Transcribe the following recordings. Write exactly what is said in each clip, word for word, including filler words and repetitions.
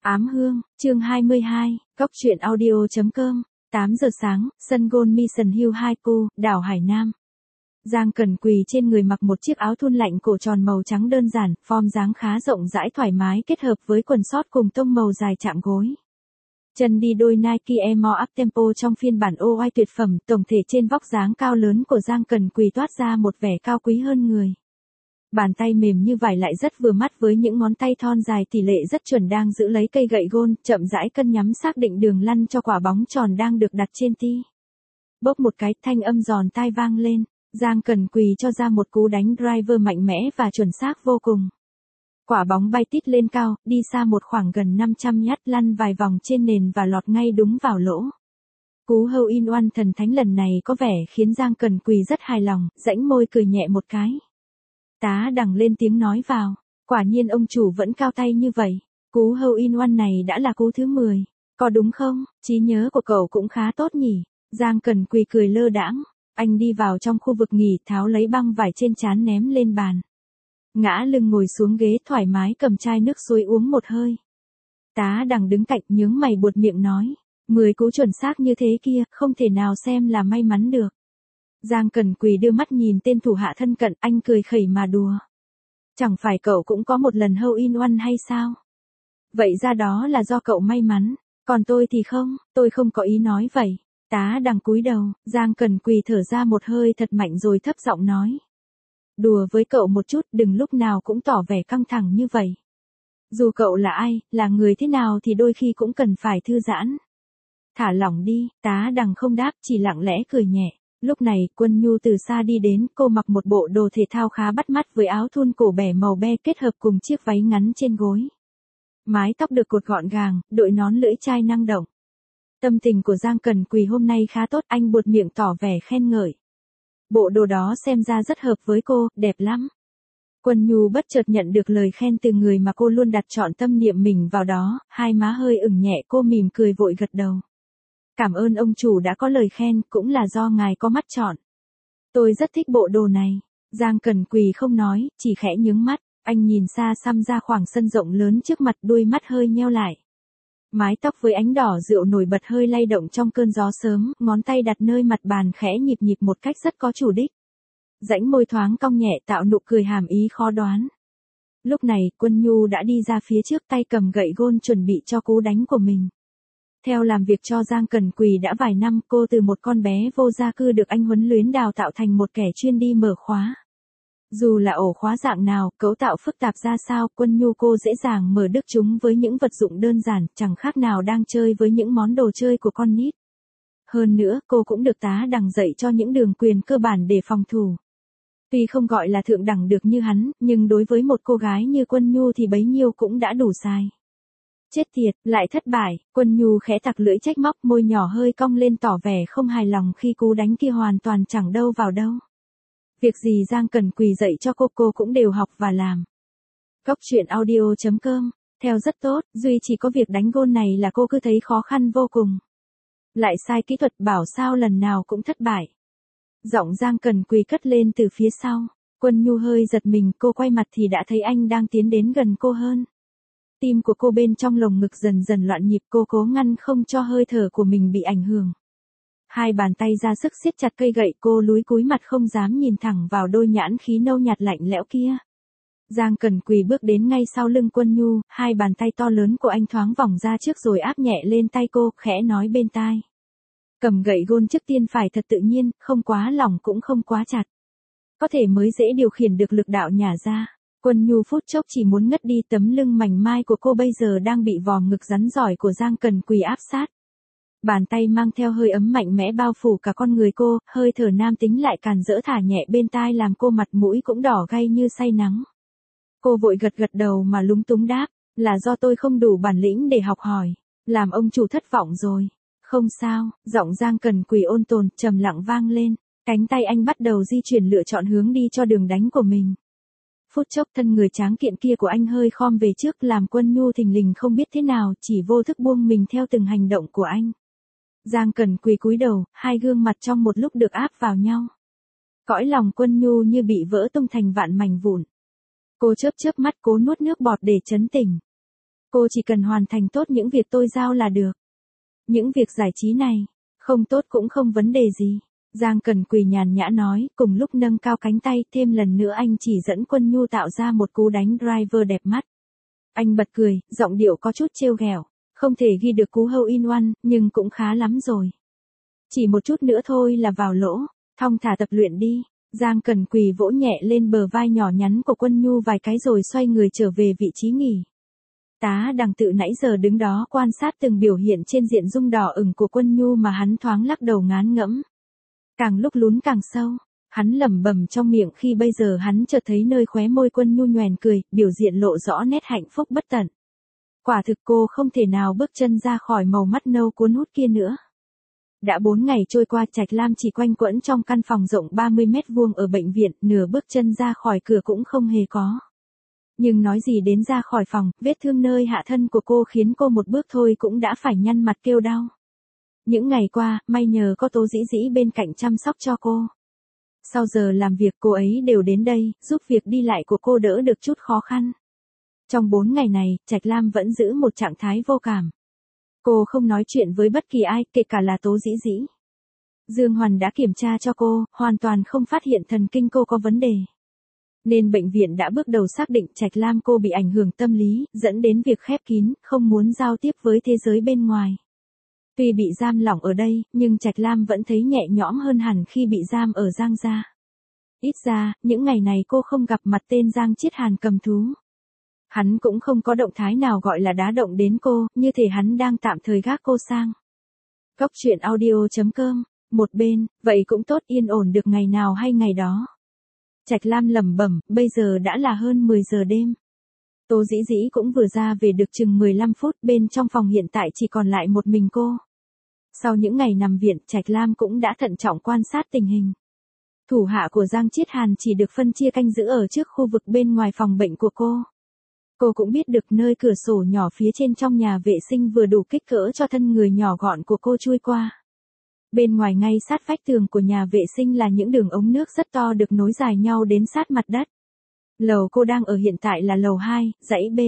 Ám hương, chương hai mươi hai, góc truyện audio.com, tám giờ sáng, sân golf Mission Hill hai Cô, đảo Hải Nam. Giang Cẩn quỳ trên người mặc một chiếc áo thun lạnh cổ tròn màu trắng đơn giản, form dáng khá rộng rãi thoải mái kết hợp với quần sót cùng tông màu dài chạm gối. Chân đi đôi Nike Air More Uptempo trong phiên bản ô oai tuyệt phẩm, tổng thể trên vóc dáng cao lớn của Giang Cẩn quỳ toát ra một vẻ cao quý hơn người. Bàn tay mềm như vải lại rất vừa mắt với những ngón tay thon dài tỷ lệ rất chuẩn đang giữ lấy cây gậy golf, chậm rãi cân nhắm xác định đường lăn cho quả bóng tròn đang được đặt trên tee. Bốc một cái, thanh âm giòn tai vang lên, Giang Cẩn quỳ cho ra một cú đánh driver mạnh mẽ và chuẩn xác vô cùng. Quả bóng bay tít lên cao, đi xa một khoảng gần năm trăm yard, lăn vài vòng trên nền và lọt ngay đúng vào lỗ. Cú hole in one thần thánh lần này có vẻ khiến Giang Cẩn quỳ rất hài lòng, rãnh môi cười nhẹ một cái. Tá đằng lên tiếng nói vào, quả nhiên ông chủ vẫn cao tay như vậy, cú hole in one này đã là cú thứ mười, có đúng không? Trí nhớ của cậu cũng khá tốt nhỉ. Giang Cẩn quỳ cười lơ đãng, anh đi vào trong khu vực nghỉ, tháo lấy băng vải trên trán ném lên bàn. Ngã lưng ngồi xuống ghế thoải mái cầm chai nước suối uống một hơi. Tá đằng đứng cạnh nhướng mày buột miệng nói, mười cú chuẩn xác như thế kia, không thể nào xem là may mắn được. Giang Cẩn quỳ đưa mắt nhìn tên thủ hạ thân cận, anh cười khẩy mà đùa. Chẳng phải cậu cũng có một lần hole in one hay sao? Vậy ra đó là do cậu may mắn, còn tôi thì không, tôi không có ý nói vậy. Tá đằng cúi đầu, Giang Cẩn quỳ thở ra một hơi thật mạnh rồi thấp giọng nói. Đùa với cậu một chút, đừng lúc nào cũng tỏ vẻ căng thẳng như vậy. Dù cậu là ai, là người thế nào thì đôi khi cũng cần phải thư giãn. Thả lỏng đi, tá đằng không đáp, chỉ lặng lẽ cười nhẹ. Lúc này, Quân Nhu từ xa đi đến, cô mặc một bộ đồ thể thao khá bắt mắt với áo thun cổ bẻ màu be kết hợp cùng chiếc váy ngắn trên gối. Mái tóc được cột gọn gàng, đội nón lưỡi chai năng động. Tâm tình của Giang Cẩn quỳ hôm nay khá tốt, anh buột miệng tỏ vẻ khen ngợi. Bộ đồ đó xem ra rất hợp với cô, đẹp lắm. Quân Nhu bất chợt nhận được lời khen từ người mà cô luôn đặt trọn tâm niệm mình vào đó, hai má hơi ửng nhẹ, cô mỉm cười vội gật đầu. Cảm ơn ông chủ đã có lời khen, cũng là do ngài có mắt chọn. Tôi rất thích bộ đồ này. Giang Cẩn quỳ không nói, chỉ khẽ nhướng mắt, anh nhìn xa xăm ra khoảng sân rộng lớn trước mặt, đuôi mắt hơi nheo lại. Mái tóc với ánh đỏ rượu nổi bật hơi lay động trong cơn gió sớm, ngón tay đặt nơi mặt bàn khẽ nhịp nhịp một cách rất có chủ đích. Rãnh môi thoáng cong nhẹ tạo nụ cười hàm ý khó đoán. Lúc này, Quân Nhu đã đi ra phía trước tay cầm gậy golf chuẩn bị cho cú đánh của mình. Theo làm việc cho Giang Cẩn quỳ đã vài năm, cô từ một con bé vô gia cư được anh huấn luyện đào tạo thành một kẻ chuyên đi mở khóa. Dù là ổ khóa dạng nào, cấu tạo phức tạp ra sao, Quân Nhu cô dễ dàng mở được chúng với những vật dụng đơn giản, chẳng khác nào đang chơi với những món đồ chơi của con nít. Hơn nữa, cô cũng được tá đằng dạy cho những đường quyền cơ bản để phòng thủ. Tuy không gọi là thượng đẳng được như hắn, nhưng đối với một cô gái như Quân Nhu thì bấy nhiêu cũng đã đủ sai. Chết tiệt, lại thất bại, Quân Nhu khẽ tặc lưỡi trách móc, môi nhỏ hơi cong lên tỏ vẻ không hài lòng khi cú đánh kia hoàn toàn chẳng đâu vào đâu. Việc gì Giang Cẩn quỳ dạy cho cô cô cũng đều học và làm. Góc truyện audio.com, theo rất tốt, duy chỉ có việc đánh gôn này là cô cứ thấy khó khăn vô cùng. Lại sai kỹ thuật bảo sao lần nào cũng thất bại. Giọng Giang Cẩn quỳ cất lên từ phía sau, Quân Nhu hơi giật mình, cô quay mặt thì đã thấy anh đang tiến đến gần cô hơn. Tim của cô bên trong lồng ngực dần dần loạn nhịp, cô cố ngăn không cho hơi thở của mình bị ảnh hưởng. Hai bàn tay ra sức siết chặt cây gậy, cô lúi cúi mặt không dám nhìn thẳng vào đôi nhãn khí nâu nhạt lạnh lẽo kia. Giang Cẩn quỳ bước đến ngay sau lưng Quân Nhu, hai bàn tay to lớn của anh thoáng vòng ra trước rồi áp nhẹ lên tay cô, khẽ nói bên tai. Cầm gậy golf trước tiên phải thật tự nhiên, không quá lỏng cũng không quá chặt. Có thể mới dễ điều khiển được lực đạo nhả ra. Quân Nhu phút chốc chỉ muốn ngất đi, tấm lưng mảnh mai của cô bây giờ đang bị vòm ngực rắn giỏi của Giang Cẩn quỳ áp sát. Bàn tay mang theo hơi ấm mạnh mẽ bao phủ cả con người cô, hơi thở nam tính lại càn rỡ thả nhẹ bên tai làm cô mặt mũi cũng đỏ gay như say nắng. Cô vội gật gật đầu mà lúng túng đáp, là do tôi không đủ bản lĩnh để học hỏi, làm ông chủ thất vọng rồi. Không sao, giọng Giang Cẩn quỳ ôn tồn, trầm lặng vang lên, cánh tay anh bắt đầu di chuyển lựa chọn hướng đi cho đường đánh của mình. Phút chốc thân người tráng kiện kia của anh hơi khom về trước làm Quân Nhu thình lình không biết thế nào, chỉ vô thức buông mình theo từng hành động của anh. Giang Cẩn quỳ cúi đầu, hai gương mặt trong một lúc được áp vào nhau. Cõi lòng Quân Nhu như bị vỡ tung thành vạn mảnh vụn. Cô chớp chớp mắt cố nuốt nước bọt để trấn tĩnh. Cô chỉ cần hoàn thành tốt những việc tôi giao là được. Những việc giải trí này, không tốt cũng không vấn đề gì. Giang Cẩn Quỳ nhàn nhã nói, cùng lúc nâng cao cánh tay, thêm lần nữa anh chỉ dẫn Quân Nhu tạo ra một cú đánh driver đẹp mắt. Anh bật cười, giọng điệu có chút trêu ghẹo, không thể ghi được cú hole in one, nhưng cũng khá lắm rồi. Chỉ một chút nữa thôi là vào lỗ, thong thả tập luyện đi. Giang Cẩn Quỳ vỗ nhẹ lên bờ vai nhỏ nhắn của Quân Nhu vài cái rồi xoay người trở về vị trí nghỉ. Tá Đằng tự nãy giờ đứng đó quan sát từng biểu hiện trên diện dung đỏ ửng của Quân Nhu mà hắn thoáng lắc đầu ngán ngẫm. Càng lúc lún càng sâu, hắn lẩm bẩm trong miệng khi bây giờ hắn chợt thấy nơi khóe môi Quân Nhu nhoẻn cười, biểu diện lộ rõ nét hạnh phúc bất tận. Quả thực cô không thể nào bước chân ra khỏi màu mắt nâu cuốn hút kia nữa. Đã bốn ngày trôi qua, Trạch Lam chỉ quanh quẩn trong căn phòng rộng ba mươi mét vuông ở bệnh viện, nửa bước chân ra khỏi cửa cũng không hề có. Nhưng nói gì đến ra khỏi phòng, vết thương nơi hạ thân của cô khiến cô một bước thôi cũng đã phải nhăn mặt kêu đau. Những ngày qua, may nhờ có Tố Dĩ Dĩ bên cạnh chăm sóc cho cô. Sau giờ làm việc cô ấy đều đến đây, giúp việc đi lại của cô đỡ được chút khó khăn. Trong bốn ngày này, Trạch Lam vẫn giữ một trạng thái vô cảm. Cô không nói chuyện với bất kỳ ai, kể cả là Tố Dĩ Dĩ. Dương Hoàn đã kiểm tra cho cô, hoàn toàn không phát hiện thần kinh cô có vấn đề. Nên bệnh viện đã bước đầu xác định Trạch Lam cô bị ảnh hưởng tâm lý, dẫn đến việc khép kín, không muốn giao tiếp với thế giới bên ngoài. Tuy bị giam lỏng ở đây, nhưng Trạch Lam vẫn thấy nhẹ nhõm hơn hẳn khi bị giam ở Giang gia. Ít ra, những ngày này cô không gặp mặt tên Giang Chiết Hàn cầm thú. Hắn cũng không có động thái nào gọi là đá động đến cô, như thể hắn đang tạm thời gác cô sang. Cốc truyện audio chấm com, một bên, vậy cũng tốt, yên ổn được ngày nào hay ngày đó. Trạch Lam lẩm bẩm, bây giờ đã là hơn mười giờ đêm. Tố Dĩ Dĩ cũng vừa ra về được chừng mười lăm phút, bên trong phòng hiện tại chỉ còn lại một mình cô. Sau những ngày nằm viện, Trạch Lam cũng đã thận trọng quan sát tình hình. Thủ hạ của Giang Chiết Hàn chỉ được phân chia canh giữ ở trước khu vực bên ngoài phòng bệnh của cô. Cô cũng biết được nơi cửa sổ nhỏ phía trên trong nhà vệ sinh vừa đủ kích cỡ cho thân người nhỏ gọn của cô chui qua. Bên ngoài ngay sát vách tường của nhà vệ sinh là những đường ống nước rất to được nối dài nhau đến sát mặt đất. Lầu cô đang ở hiện tại là lầu hai, dãy B.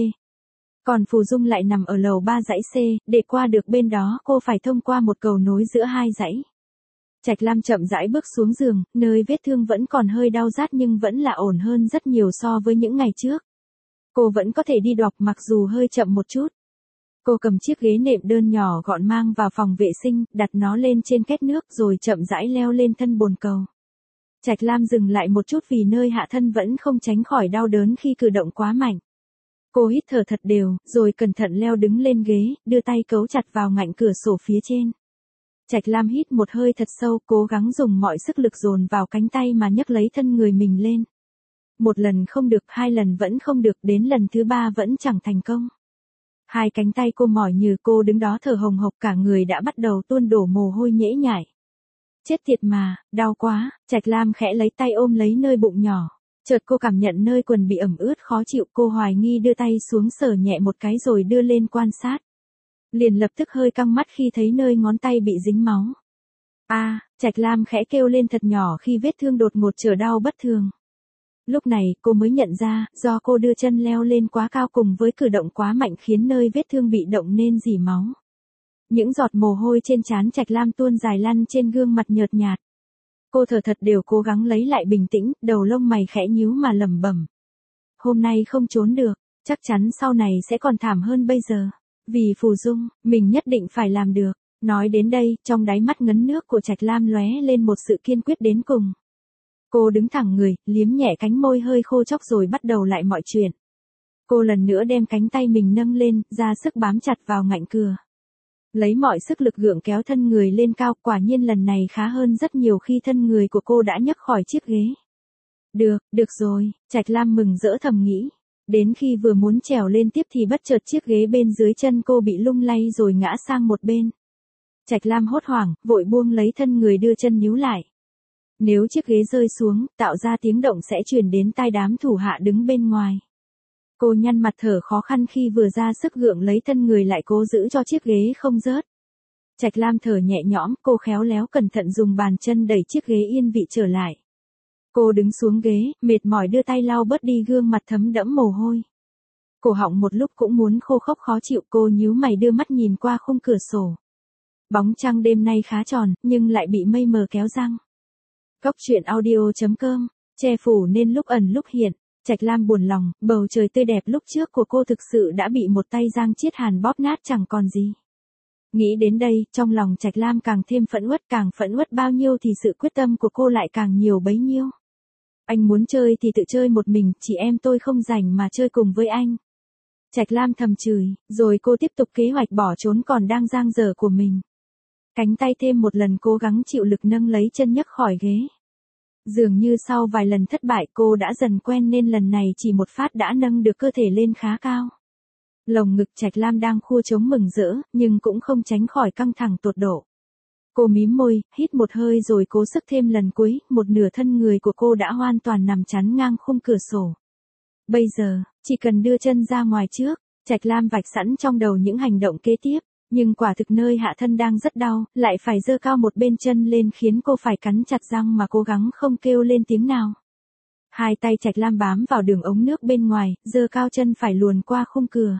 Còn Phù Dung lại nằm ở lầu ba dãy C, để qua được bên đó cô phải thông qua một cầu nối giữa hai dãy. Trạch Lam chậm rãi bước xuống giường, nơi vết thương vẫn còn hơi đau rát nhưng vẫn là ổn hơn rất nhiều so với những ngày trước. Cô vẫn có thể đi đọc mặc dù hơi chậm một chút. Cô cầm chiếc ghế nệm đơn nhỏ gọn mang vào phòng vệ sinh, đặt nó lên trên két nước rồi chậm rãi leo lên thân bồn cầu. Trạch Lam dừng lại một chút vì nơi hạ thân vẫn không tránh khỏi đau đớn khi cử động quá mạnh. Cô hít thở thật đều, rồi cẩn thận leo đứng lên ghế, đưa tay cấu chặt vào ngạnh cửa sổ phía trên. Trạch Lam hít một hơi thật sâu, cố gắng dùng mọi sức lực dồn vào cánh tay mà nhấc lấy thân người mình lên. Một lần không được, hai lần vẫn không được, đến lần thứ ba vẫn chẳng thành công. Hai cánh tay cô mỏi như, cô đứng đó thở hồng hộc, cả người đã bắt đầu tuôn đổ mồ hôi nhễ nhại. Chết tiệt mà, đau quá. Trạch Lam khẽ lấy tay ôm lấy nơi bụng nhỏ. Chợt cô cảm nhận nơi quần bị ẩm ướt khó chịu, cô hoài nghi đưa tay xuống sờ nhẹ một cái rồi đưa lên quan sát. Liền lập tức hơi căng mắt khi thấy nơi ngón tay bị dính máu. A, à, Trạch Lam khẽ kêu lên thật nhỏ khi vết thương đột ngột trở đau bất thường. Lúc này cô mới nhận ra, do cô đưa chân leo lên quá cao cùng với cử động quá mạnh khiến nơi vết thương bị động nên rỉ máu. Những giọt mồ hôi trên trán Trạch Lam tuôn dài lăn trên gương mặt nhợt nhạt. Cô thở thật đều cố gắng lấy lại bình tĩnh, đầu lông mày khẽ nhíu mà lẩm bẩm. Hôm nay không trốn được, chắc chắn sau này sẽ còn thảm hơn bây giờ. Vì Phù Dung, mình nhất định phải làm được. Nói đến đây, trong đáy mắt ngấn nước của Trạch Lam lóe lên một sự kiên quyết đến cùng. Cô đứng thẳng người, liếm nhẹ cánh môi hơi khô chóc rồi bắt đầu lại mọi chuyện. Cô lần nữa đem cánh tay mình nâng lên, ra sức bám chặt vào ngạnh cửa. Lấy mọi sức lực gượng kéo thân người lên cao, quả nhiên lần này khá hơn rất nhiều khi thân người của cô đã nhấc khỏi chiếc ghế. Được, được rồi, Trạch Lam mừng rỡ thầm nghĩ. Đến khi vừa muốn trèo lên tiếp thì bất chợt chiếc ghế bên dưới chân cô bị lung lay rồi ngã sang một bên. Trạch Lam hốt hoảng, vội buông lấy thân người đưa chân níu lại. Nếu chiếc ghế rơi xuống, tạo ra tiếng động sẽ truyền đến tai đám thủ hạ đứng bên ngoài. Cô nhăn mặt thở khó khăn khi vừa ra sức gượng lấy thân người lại cố giữ cho chiếc ghế không rớt. Trạch Lam thở nhẹ nhõm, cô khéo léo cẩn thận dùng bàn chân đẩy chiếc ghế yên vị trở lại. Cô đứng xuống ghế, mệt mỏi đưa tay lau bớt đi gương mặt thấm đẫm mồ hôi. Cổ họng một lúc cũng muốn khô khốc khó chịu, cô nhíu mày đưa mắt nhìn qua khung cửa sổ. Bóng trăng đêm nay khá tròn, nhưng lại bị mây mờ kéo răng. Cốc truyện audio chấm com, che phủ nên lúc ẩn lúc hiện. Trạch Lam buồn lòng, bầu trời tươi đẹp lúc trước của cô thực sự đã bị một tay Giang Chiết Hàn bóp nát chẳng còn gì. Nghĩ đến đây, trong lòng Trạch Lam càng thêm phẫn uất, càng phẫn uất bao nhiêu thì sự quyết tâm của cô lại càng nhiều bấy nhiêu. Anh muốn chơi thì tự chơi một mình, chị em tôi không rảnh mà chơi cùng với anh. Trạch Lam thầm chửi, rồi cô tiếp tục kế hoạch bỏ trốn còn đang dang dở của mình. Cánh tay thêm một lần cố gắng chịu lực nâng lấy chân nhấc khỏi ghế. Dường như sau vài lần thất bại cô đã dần quen nên lần này chỉ một phát đã nâng được cơ thể lên khá cao. Lồng ngực Trạch Lam đang khua trống mừng rỡ, nhưng cũng không tránh khỏi căng thẳng tột độ. Cô mím môi, hít một hơi rồi cố sức thêm lần cuối, một nửa thân người của cô đã hoàn toàn nằm chắn ngang khung cửa sổ. Bây giờ, chỉ cần đưa chân ra ngoài trước, Trạch Lam vạch sẵn trong đầu những hành động kế tiếp, nhưng quả thực nơi hạ thân đang rất đau, lại phải giơ cao một bên chân lên khiến cô phải cắn chặt răng mà cố gắng không kêu lên tiếng nào. Hai tay Trạch Lam bám vào đường ống nước bên ngoài, giơ cao chân phải luồn qua khung cửa.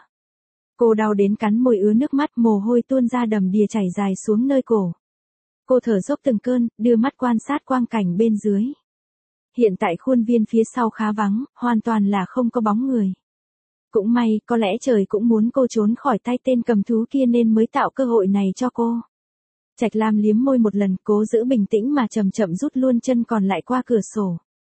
Cô đau đến cắn môi ứa nước mắt, mồ hôi tuôn ra đầm đìa chảy dài xuống nơi cổ. Cô thở dốc từng cơn, đưa mắt quan sát quang cảnh bên dưới. Hiện tại khuôn viên phía sau khá vắng, hoàn toàn là không có bóng người. Cũng may, có lẽ trời cũng muốn cô trốn khỏi tay tên cầm thú kia nên mới tạo cơ hội này cho cô. Trạch Lam liếm môi một lần, cố giữ bình tĩnh mà chậm chậm rút luôn chân còn lại qua cửa sổ.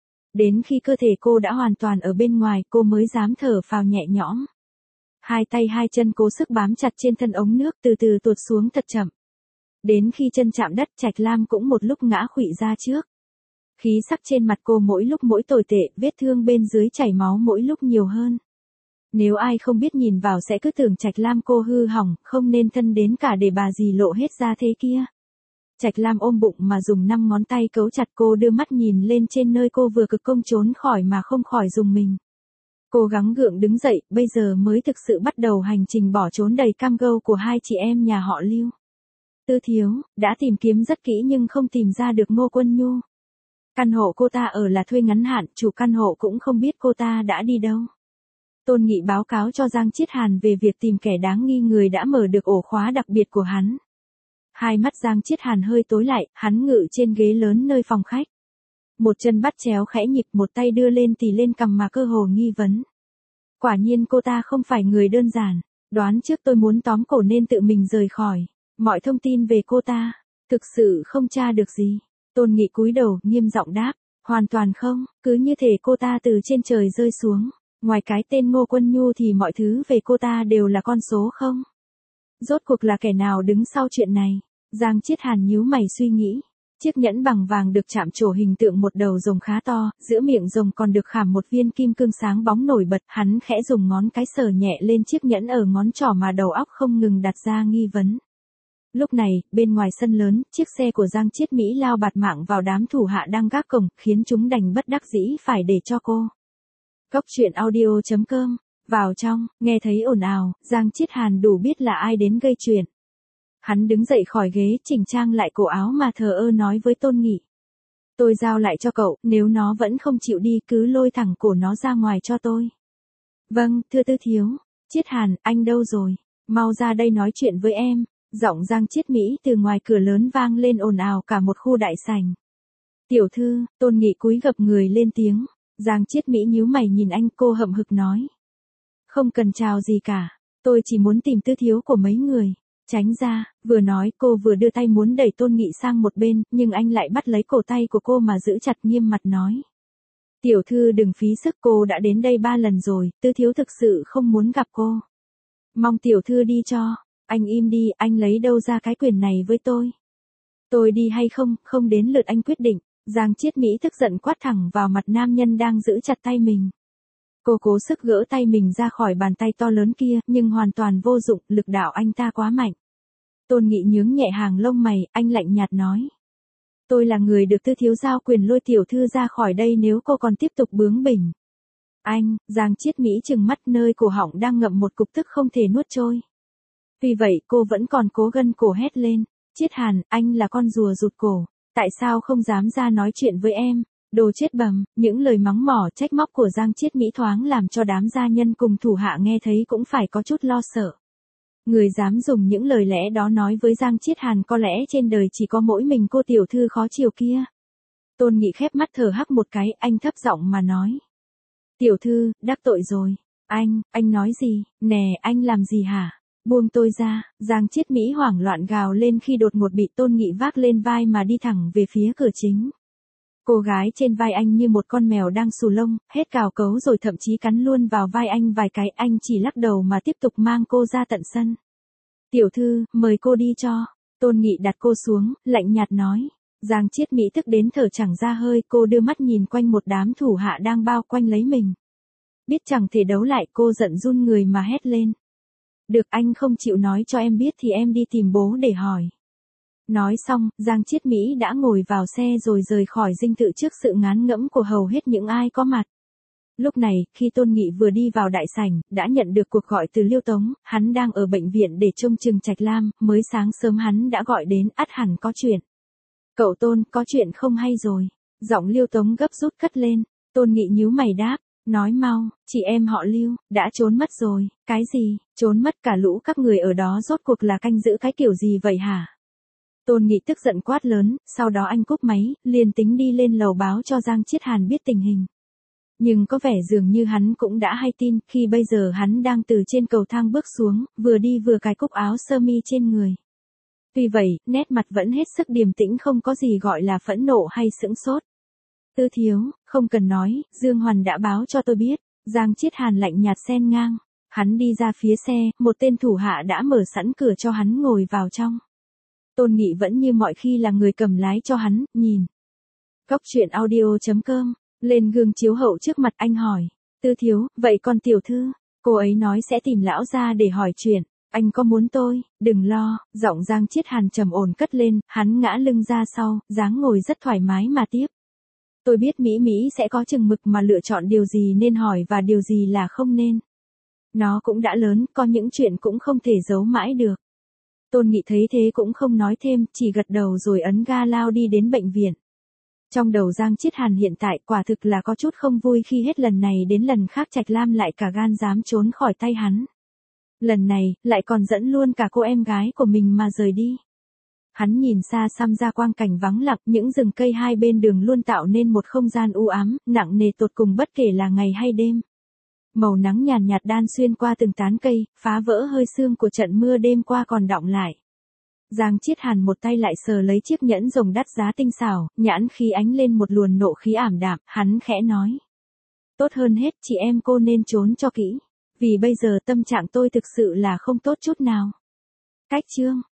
Đến khi cơ thể cô đã hoàn toàn ở bên ngoài, cô mới dám thở phào nhẹ nhõm. Hai tay hai chân cố sức bám chặt trên thân ống nước, từ từ tuột xuống thật chậm. Đến khi chân chạm đất, Trạch Lam cũng một lúc ngã khuỵu ra trước. Khí sắc trên mặt cô mỗi lúc mỗi tồi tệ, vết thương bên dưới chảy máu mỗi lúc nhiều hơn. Nếu ai không biết nhìn vào sẽ cứ tưởng Trạch Lam cô hư hỏng, không nên thân đến cả để bà dì lộ hết ra thế kia. Trạch Lam ôm bụng mà dùng năm ngón tay cấu chặt cô, đưa mắt nhìn lên trên nơi cô vừa cực công trốn khỏi mà không khỏi dùng mình. Cố gắng gượng đứng dậy, bây giờ mới thực sự bắt đầu hành trình bỏ trốn đầy cam go của hai chị em nhà họ Lưu. Tư Thiếu, đã tìm kiếm rất kỹ nhưng không tìm ra được Ngô Quân Nhu. Căn hộ cô ta ở là thuê ngắn hạn, chủ căn hộ cũng không biết cô ta đã đi đâu. Tôn Nghị báo cáo cho Giang Chiết Hàn về việc tìm kẻ đáng nghi người đã mở được ổ khóa đặc biệt của hắn. Hai mắt Giang Chiết Hàn hơi tối lại, hắn ngự trên ghế lớn nơi phòng khách. Một chân bắt chéo khẽ nhịp, một tay đưa lên tì lên cằm mà cơ hồ nghi vấn. Quả nhiên cô ta không phải người đơn giản, đoán trước tôi muốn tóm cổ nên tự mình rời khỏi. Mọi thông tin về cô ta, thực sự không tra được gì. Tôn Nghị cúi đầu, nghiêm giọng đáp, hoàn toàn không, cứ như thể cô ta từ trên trời rơi xuống. Ngoài cái tên Ngô Quân Nhu thì mọi thứ về cô ta đều là con số không. Rốt cuộc là kẻ nào đứng sau chuyện này? Giang Chiết Hàn nhíu mày suy nghĩ. Chiếc nhẫn bằng vàng được chạm trổ hình tượng một đầu rồng khá to, giữa miệng rồng còn được khảm một viên kim cương sáng bóng nổi bật. Hắn khẽ dùng ngón cái sờ nhẹ lên chiếc nhẫn ở ngón trỏ mà đầu óc không ngừng đặt ra nghi vấn. Lúc này, bên ngoài sân lớn, chiếc xe của Giang Chiết Mỹ lao bạt mạng vào đám thủ hạ đang gác cổng, khiến chúng đành bất đắc dĩ phải để cho cô. Cốc truyện audio chấm com, vào trong, nghe thấy ồn ào, Giang Chiết Hàn đủ biết là ai đến gây chuyện. Hắn đứng dậy khỏi ghế, chỉnh trang lại cổ áo mà thờ ơ nói với Tôn Nghị. Tôi giao lại cho cậu, nếu nó vẫn không chịu đi cứ lôi thẳng cổ nó ra ngoài cho tôi. Vâng, thưa Tư Thiếu. Chiết Hàn, anh đâu rồi? Mau ra đây nói chuyện với em. Giọng Giang Chiết Mỹ từ ngoài cửa lớn vang lên ồn ào cả một khu đại sảnh. Tiểu thư, Tôn Nghị cúi gập người lên tiếng. Giang Chiết Mỹ nhíu mày nhìn anh, cô hậm hực nói. Không cần chào gì cả, tôi chỉ muốn tìm Tư Thiếu của mấy người. Tránh ra, vừa nói cô vừa đưa tay muốn đẩy Tôn Nghị sang một bên, nhưng anh lại bắt lấy cổ tay của cô mà giữ chặt, nghiêm mặt nói. Tiểu thư đừng phí sức, cô đã đến đây ba lần rồi, Tư Thiếu thực sự không muốn gặp cô. Mong tiểu thư đi cho. Anh im đi, anh lấy đâu ra cái quyền này với tôi? Tôi đi hay không, không đến lượt anh quyết định. Giang Chiết Mỹ tức giận quát thẳng vào mặt nam nhân đang giữ chặt tay mình. Cô cố sức gỡ tay mình ra khỏi bàn tay to lớn kia, nhưng hoàn toàn vô dụng, lực đạo anh ta quá mạnh. Tôn Nghị nhướng nhẹ hàng lông mày, anh lạnh nhạt nói. Tôi là người được Tư Thiếu giao quyền lôi tiểu thư ra khỏi đây nếu cô còn tiếp tục bướng bỉnh. Anh, Giang Chiết Mỹ trừng mắt, nơi cổ họng đang ngậm một cục tức không thể nuốt trôi. Vì vậy cô vẫn còn cố gân cổ hét lên. Chiết Hàn, anh là con rùa rụt cổ. Tại sao không dám ra nói chuyện với em? Đồ chết bầm, những lời mắng mỏ trách móc của Giang Chiết Mỹ thoáng làm cho đám gia nhân cùng thủ hạ nghe thấy cũng phải có chút lo sợ. Người dám dùng những lời lẽ đó nói với Giang Chiết Hàn có lẽ trên đời chỉ có mỗi mình cô tiểu thư khó chiều kia. Tôn Nghị khép mắt thở hắc một cái, anh thấp giọng mà nói. Tiểu thư, đắc tội rồi. Anh, anh nói gì, nè, anh làm gì hả? Buông tôi ra. Giang Chiết Mỹ hoảng loạn gào lên khi đột ngột bị Tôn Nghị vác lên vai mà đi thẳng về phía cửa chính. Cô gái trên vai anh như một con mèo đang xù lông, hết cào cấu rồi thậm chí cắn luôn vào vai anh vài cái, anh chỉ lắc đầu mà tiếp tục mang cô ra tận sân. Tiểu thư, mời cô đi cho. Tôn Nghị đặt cô xuống, lạnh nhạt nói. Giang Chiết Mỹ tức đến thở chẳng ra hơi, cô đưa mắt nhìn quanh một đám thủ hạ đang bao quanh lấy mình. Biết chẳng thể đấu lại, cô giận run người mà hét lên. Được, anh không chịu nói cho em biết thì em đi tìm bố để hỏi. Nói xong, Giang Chiết Mỹ đã ngồi vào xe rồi rời khỏi dinh thự trước sự ngán ngẫm của hầu hết những ai có mặt. Lúc này, khi Tôn Nghị vừa đi vào đại sảnh, đã nhận được cuộc gọi từ Liêu Tống, hắn đang ở bệnh viện để trông chừng Trạch Lam, mới sáng sớm hắn đã gọi đến, ắt hẳn có chuyện. Cậu Tôn, có chuyện không hay rồi. Giọng Liêu Tống gấp rút cất lên. Tôn Nghị nhíu mày đáp, nói mau, chị em họ Liêu, đã trốn mất rồi. Cái gì, trốn mất? Cả lũ các người ở đó rốt cuộc là canh giữ cái kiểu gì vậy hả? Tôn Nghị tức giận quát lớn, sau đó anh cúp máy, liền tính đi lên lầu báo cho Giang Chiết Hàn biết tình hình. Nhưng có vẻ dường như hắn cũng đã hay tin, khi bây giờ hắn đang từ trên cầu thang bước xuống, vừa đi vừa cài cúc áo sơ mi trên người. Tuy vậy, nét mặt vẫn hết sức điềm tĩnh, không có gì gọi là phẫn nộ hay sững sốt. Tư thiếu, không cần nói, Dương Hoàn đã báo cho tôi biết. Giang Chiết Hàn lạnh nhạt xen ngang. Hắn đi ra phía xe, một tên thủ hạ đã mở sẵn cửa cho hắn ngồi vào trong. Tôn Nghị vẫn như mọi khi là người cầm lái cho hắn, nhìn. Cốc truyện audio chấm com, lên gương chiếu hậu trước mặt anh hỏi. Tư thiếu, vậy còn tiểu thư? Cô ấy nói sẽ tìm lão ra để hỏi chuyện. Anh có muốn tôi, đừng lo, giọng Giang Chiết Hàn trầm ổn cất lên, hắn ngã lưng ra sau, dáng ngồi rất thoải mái mà tiếp. Tôi biết Mỹ Mỹ sẽ có chừng mực mà lựa chọn điều gì nên hỏi và điều gì là không nên. Nó cũng đã lớn, có những chuyện cũng không thể giấu mãi được. Tôn Nghị thấy thế cũng không nói thêm, chỉ gật đầu rồi ấn ga lao đi đến bệnh viện. Trong đầu Giang Chiết Hàn hiện tại quả thực là có chút không vui khi hết lần này đến lần khác Trạch Lam lại cả gan dám trốn khỏi tay hắn. Lần này, lại còn dẫn luôn cả cô em gái của mình mà rời đi. Hắn nhìn xa xăm ra quang cảnh vắng lặng, những rừng cây hai bên đường luôn tạo nên một không gian u ám, nặng nề tột cùng bất kể là ngày hay đêm. Màu nắng nhàn nhạt đan xuyên qua từng tán cây, phá vỡ hơi sương của trận mưa đêm qua còn đọng lại. Giang Chiết Hàn một tay lại sờ lấy chiếc nhẫn rồng đắt giá tinh xảo, nhãn khí ánh lên một luồn nộ khí ảm đạm, hắn khẽ nói. Tốt hơn hết chị em cô nên trốn cho kỹ, vì bây giờ tâm trạng tôi thực sự là không tốt chút nào. Cách chương